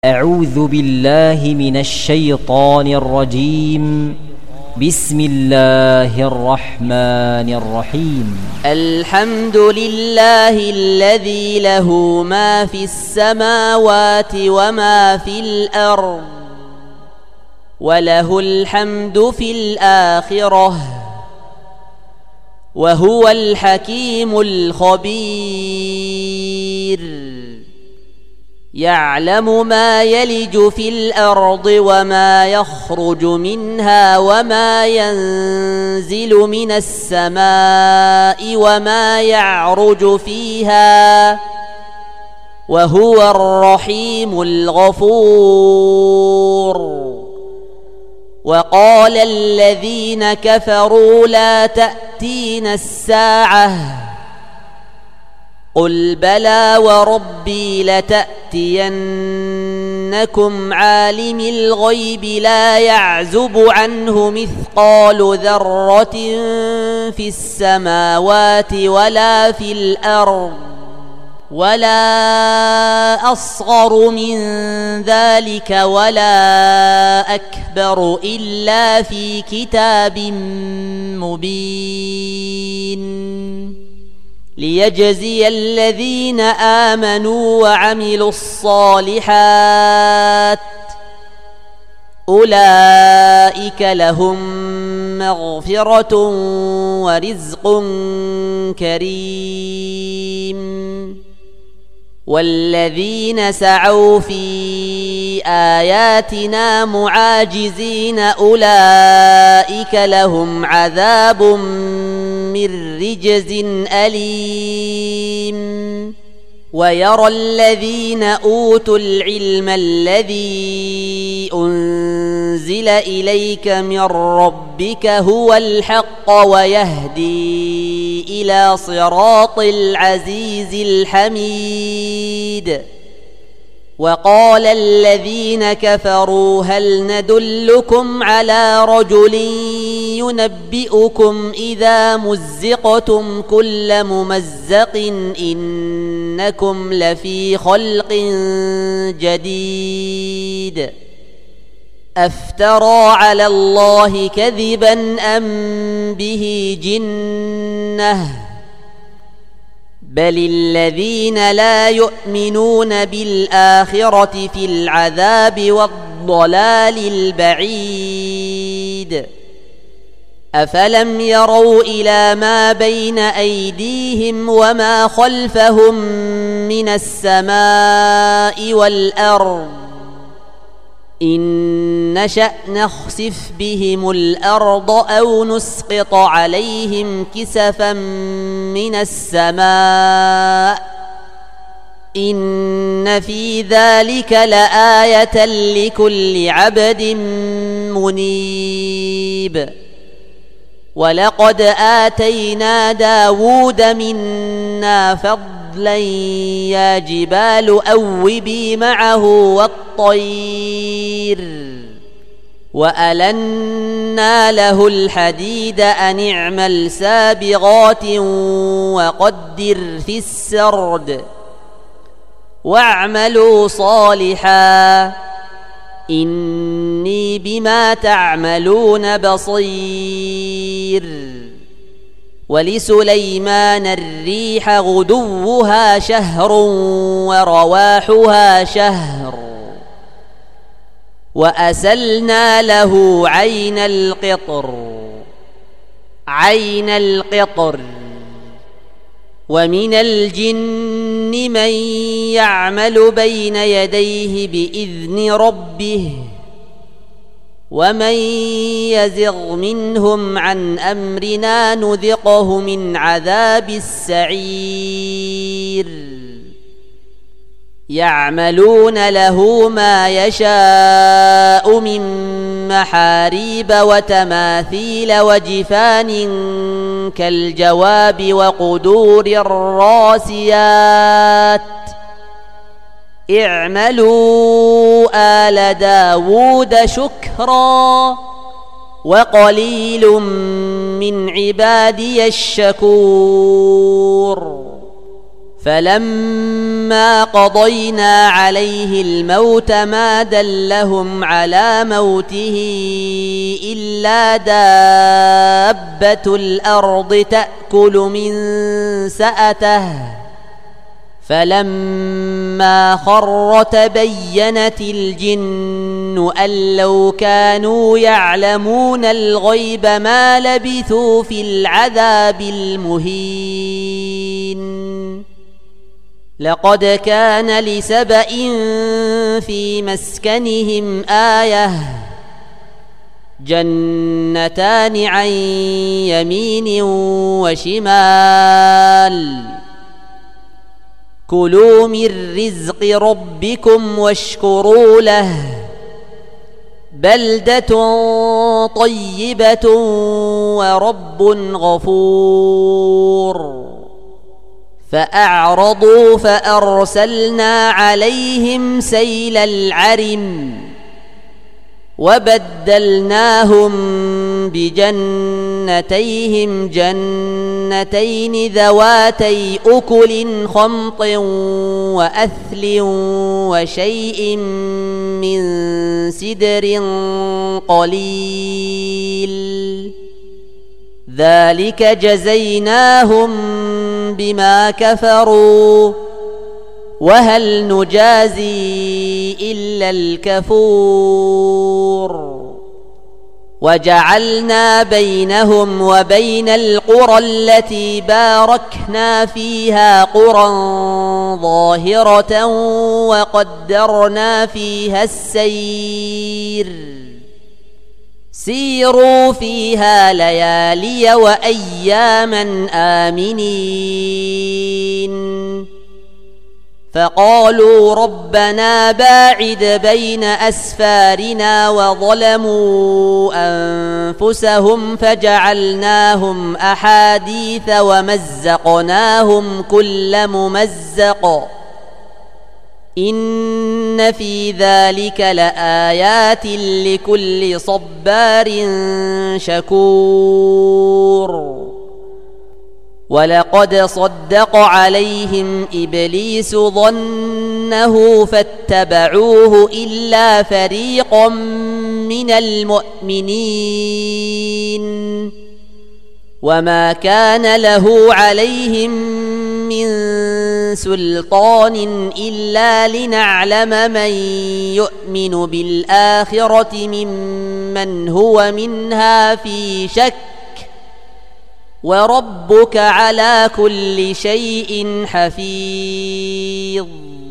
أعوذ بالله من الشيطان الرجيم. بسم الله الرحمن الرحيم. الحمد لله الذي له ما في السماوات وما في الأرض وله الحمد في الآخرة وهو الحكيم الخبير. يعلم ما يلج في الأرض وما يخرج منها وما ينزل من السماء وما يعرج فيها وهو الرحيم الغفور. وقال الذين كفروا لا تأتينا الساعة قل بلى وربي لتأتينكم عالم الغيب لا يعزب عنه مثقال ذرة في السماوات ولا في الأرض ولا أصغر من ذلك ولا أكبر إلا في كتاب مبين. ليجزي الذين آمنوا وعملوا الصالحات أولئك لهم مغفرة ورزق كريم. والذين سعوا في آياتنا معاجزين أولئك لهم عذاب من رجز أليم. ويرى الذين أوتوا العلم الذي أنزل إليك من ربك هو الحق ويهدي إلى صراط العزيز الحميد. وقال الذين كفروا هل ندلكم على رجل ينبئكم إذا مزقتم كل ممزق إنكم لفي خلق جديد. أفترى على الله كذبا أم به جنة بل الذين لا يؤمنون بالآخرة في العذاب والضلال البعيد. أفلم يروا إلى ما بين أيديهم وما خلفهم من السماء والأرض إن نشأ نخسف بهم الأرض أو نسقط عليهم كسفا من السماء إن في ذلك لآية لكل عبد منيب. ولقد آتينا داود منا فضلا يا جبال أوبي معه والطير وألنا له الحديد أن اعمل سابغات وقدر في السرد واعملوا صالحا إني بما تعملون بصير. ولسليمان الريح غدوها شهر ورواحها شهر وأسلنا له عين القطر ومن الجن من يعمل بين يديه بإذن ربه ومن يزغ منهم عن أمرنا نذقه من عذاب السعير. يعملون له ما يشاء من محاريب وتماثيل وجفان كالجواب وقدور الراسيات اعملوا آل داود شكرا وقليل من عبادي الشكور. فلما قضينا عليه الموت ما دلهم على موته إلا دابة الأرض تأكل من سأته فلما خر تبينت الجن أن لو كانوا يعلمون الغيب ما لبثوا في العذاب المهين لقد كان لسبإ في مسكنهم آية جنتان عن يمين وشمال كلوا من رزق ربكم واشكروا له بلدة طيبة ورب غفور فأعرضوا فأرسلنا عليهم سيل العرم وبدلناهم بجنتيهم جنتين ذواتي أكل خمط وأثل وشيء من سدر قليل ذلك جزيناهم بما كفروا وهل نجازي إلا الكفور وجعلنا بينهم وبين القرى التي باركنا فيها قرى ظاهرة وقدرنا فيها السير سيروا فيها ليالي وأياما آمنين فقالوا ربنا باعد بين أسفارنا وظلموا أنفسهم فجعلناهم أحاديث ومزقناهم كل ممزق إن في ذلك لآيات لكل صبار شكور ولقد صدق عليهم إبليس ظنه فاتبعوه إلا فريقا من المؤمنين وما كان له عليهم من سلطان إلا لنعلم من يؤمن بالآخرة ممن هو منها في شك وربك على كل شيء حفيظ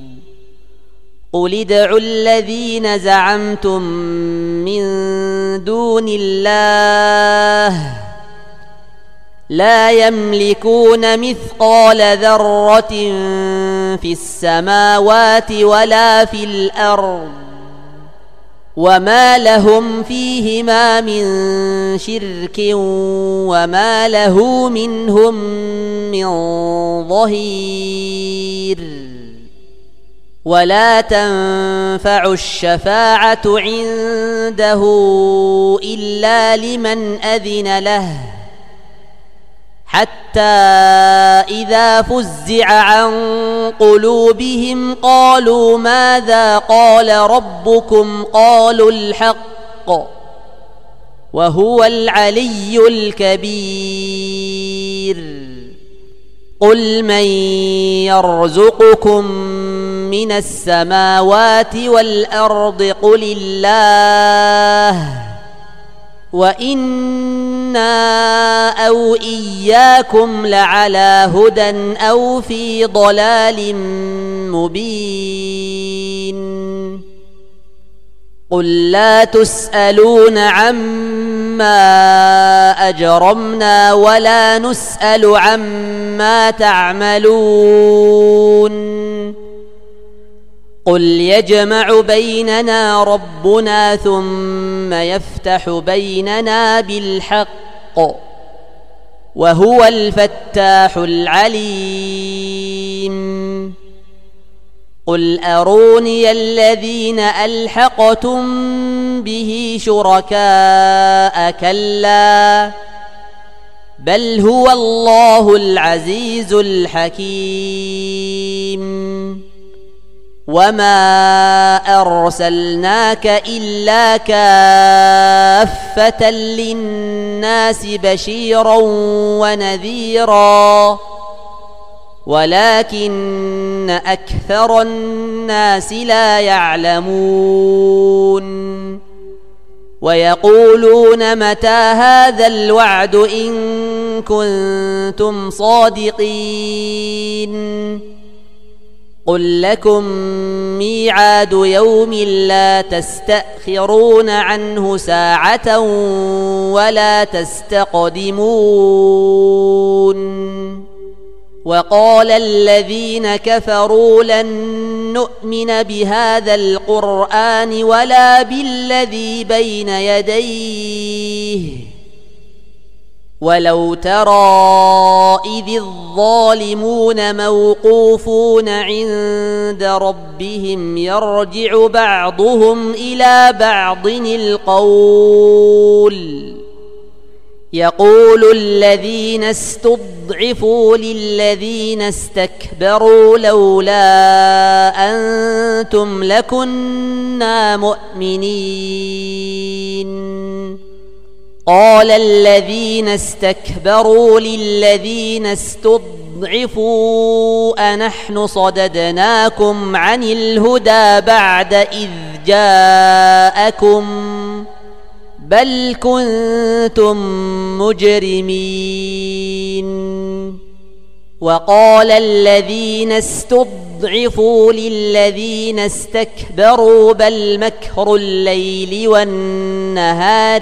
قل ادعوا الذين زعمتم من دون الله لا يملكون مثقال ذرة في السماوات ولا في الأرض وما لهم فيهما من شرك وما له منهم من ظهير ولا تنفع الشفاعة عنده إلا لمن أذن له حتى إذا فزع عن قلوبهم قالوا ماذا قال ربكم قالوا الحق وهو العلي الكبير قل من يرزقكم من السماوات والأرض قل الله وإنا أو إياكم لعلى هدى أو في ضلال مبين قل لا تسألون عما أجرمنا ولا نسأل عما تعملون قل يجمع بيننا ربنا ثم يفتح بيننا بالحق وهو الفتاح العليم قل أروني الذين ألحقتم به شركاء كلا بل هو الله العزيز الحكيم وما أرسلناك إلا كافة للناس بشيرا ونذيرا ولكن أكثر الناس لا يعلمون ويقولون متى هذا الوعد إن كنتم صادقين قل لكم ميعاد يوم لا تستأخرون عنه ساعة ولا تستقدمون وقال الذين كفروا لن نؤمن بهذا القرآن ولا بالذي بين يديه ولو ترى إذ الظالمون موقوفون عند ربهم يرجع بعضهم إلى بعض القول يقول الذين استضعفوا للذين استكبروا لولا أنتم لكنا مؤمنين قال الذين استكبروا للذين استضعفوا أنحن صددناكم عن الهدى بعد إذ جاءكم بل كنتم مجرمين وقال الذين استضعفوا للذين استكبروا بل مكر الليل والنهار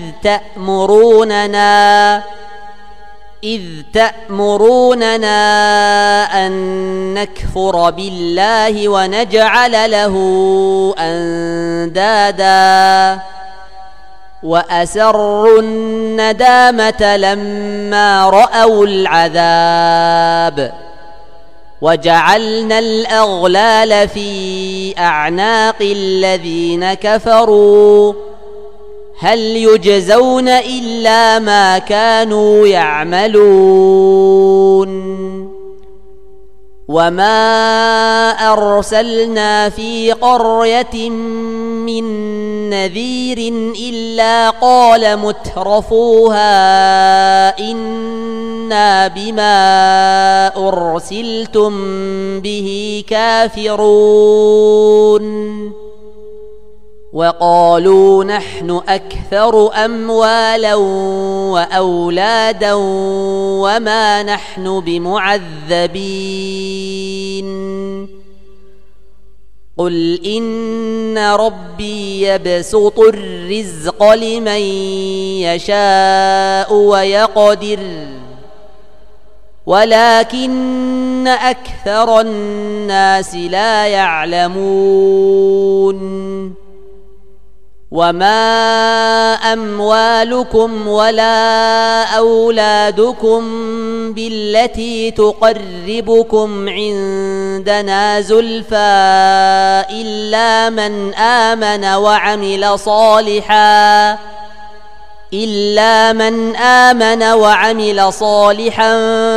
إذ تأمروننا أن نكفر بالله ونجعل له أندادا وأسروا الندامة لما رأوا العذاب وجعلنا الأغلال في أعناق الذين كفروا هل يجزون إلا ما كانوا يعملون وما أرسلنا في قرية من نذير إلا قال مترفوها إنا بما أرسلتم به كافرون وقالوا نحن أكثر أموالا وأولادا وما نحن بمعذبين قل إن ربي يبسط الرزق لمن يشاء ويقدر ولكن أكثر الناس لا يعلمون وما أموالكم ولا أولادكم بالتي تقربكم عندنا زلفى إلا من آمن وعمل صالحا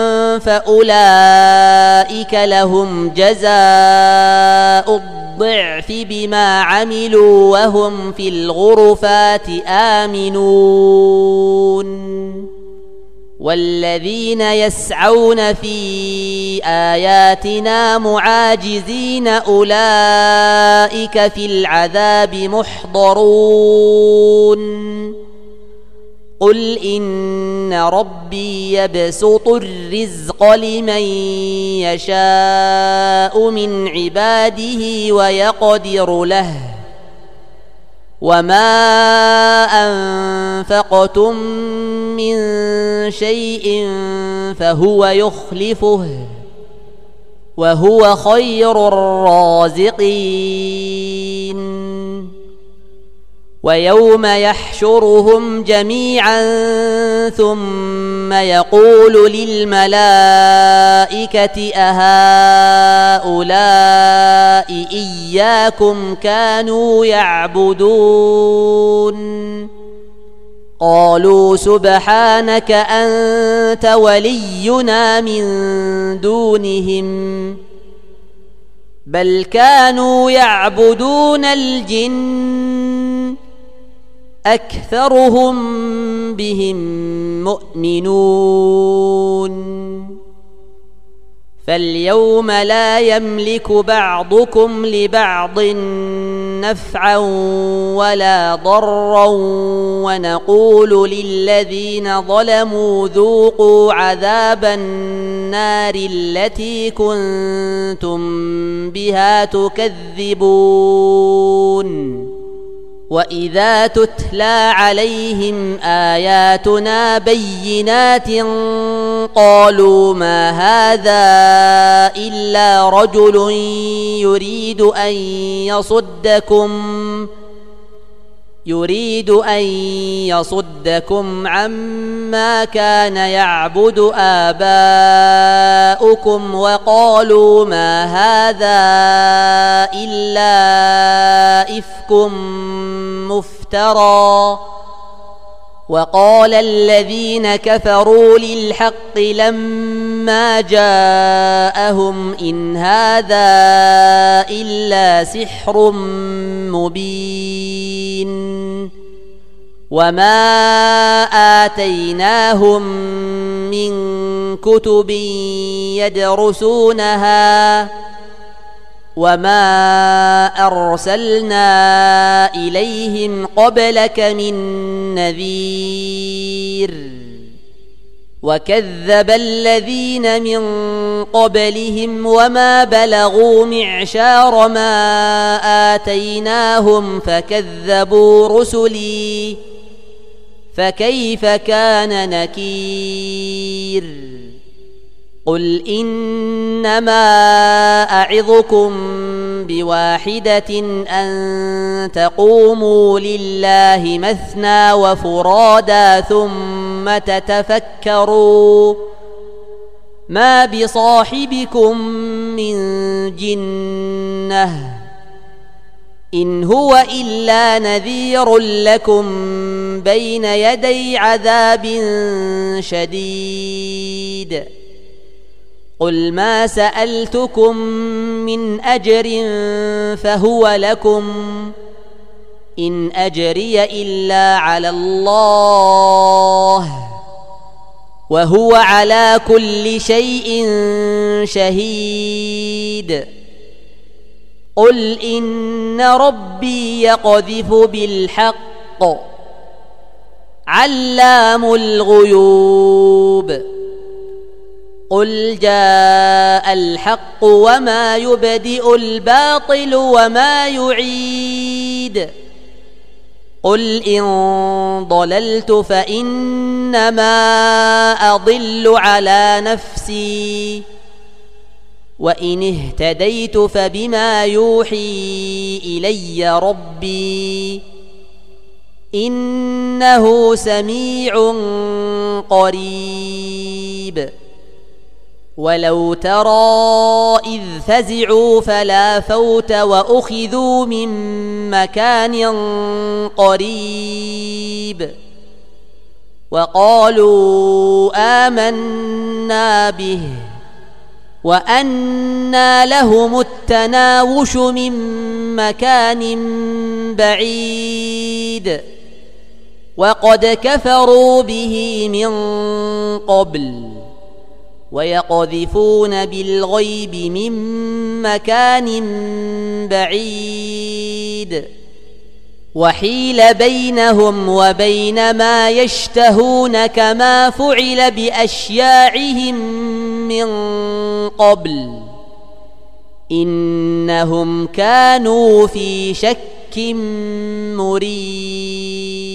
فأولئك لهم جزاء الضعف بما عملوا وهم في الغرفات آمنون والذين يسعون في آياتنا معاجزين أولئك في العذاب محضرون قل إن ربي يبسط الرزق لمن يشاء من عباده ويقدر له وما أنفقتم من شيء فهو يخلفه وهو خير الرازقين ويوم يحشرهم جميعا ثم يقول للملائكة أهؤلاء إياكم كانوا يعبدون قالوا سبحانك أنت ولينا من دونهم بل كانوا يعبدون الجن أكثرهم بهم مؤمنون فاليوم لا يملك بعضكم لبعض نفعا ولا ضرا ونقول للذين ظلموا ذوقوا عذاب النار التي كنتم بها تكذبون وإذا تتلى عليهم آياتنا بينات قالوا ما هذا إلا رجل يريد أن يصدكم عما كان يعبد آباؤكم وقالوا ما هذا إلا إفك مفترى وقال الذين كفروا للحق لما جاءهم إن هذا إلا سحر مبين وما آتيناهم من كتب يدرسونها وما أرسلنا إليهم قبلك من نذير وكذب الذين من قبلهم وما بلغوا معشار ما آتيناهم فكذبوا رسلي فكيف كان نكير قل إنما أعظكم بواحدة أن تقوموا لله مثنى وفرادا ثم تتفكروا ما بصاحبكم من جنة إن هو إلا نذير لكم بين يدي عذاب شديد قل ما سألتكم من أجر فهو لكم إن أجري إلا على الله وهو على كل شيء شهيد قل إن ربي يقذف بالحق علام الغيوب قل جاء الحق وما يبدئ الباطل وما يعيد قل إن ضللت فإنما أضل على نفسي وإن اهتديت فبما يوحي إلي ربي إنه سميع قريب ولو ترى إذ فزعوا فلا فوت وأخذوا من مكان قريب وقالوا آمنا به وأنى لهم التناوش من مكان بعيد وقد كفروا به من قبل ويقذفون بالغيب من مكان بعيد وحيل بينهم وبين ما يشتهون كما فعل بأشياعهم من قبل إنهم كانوا في شك مريب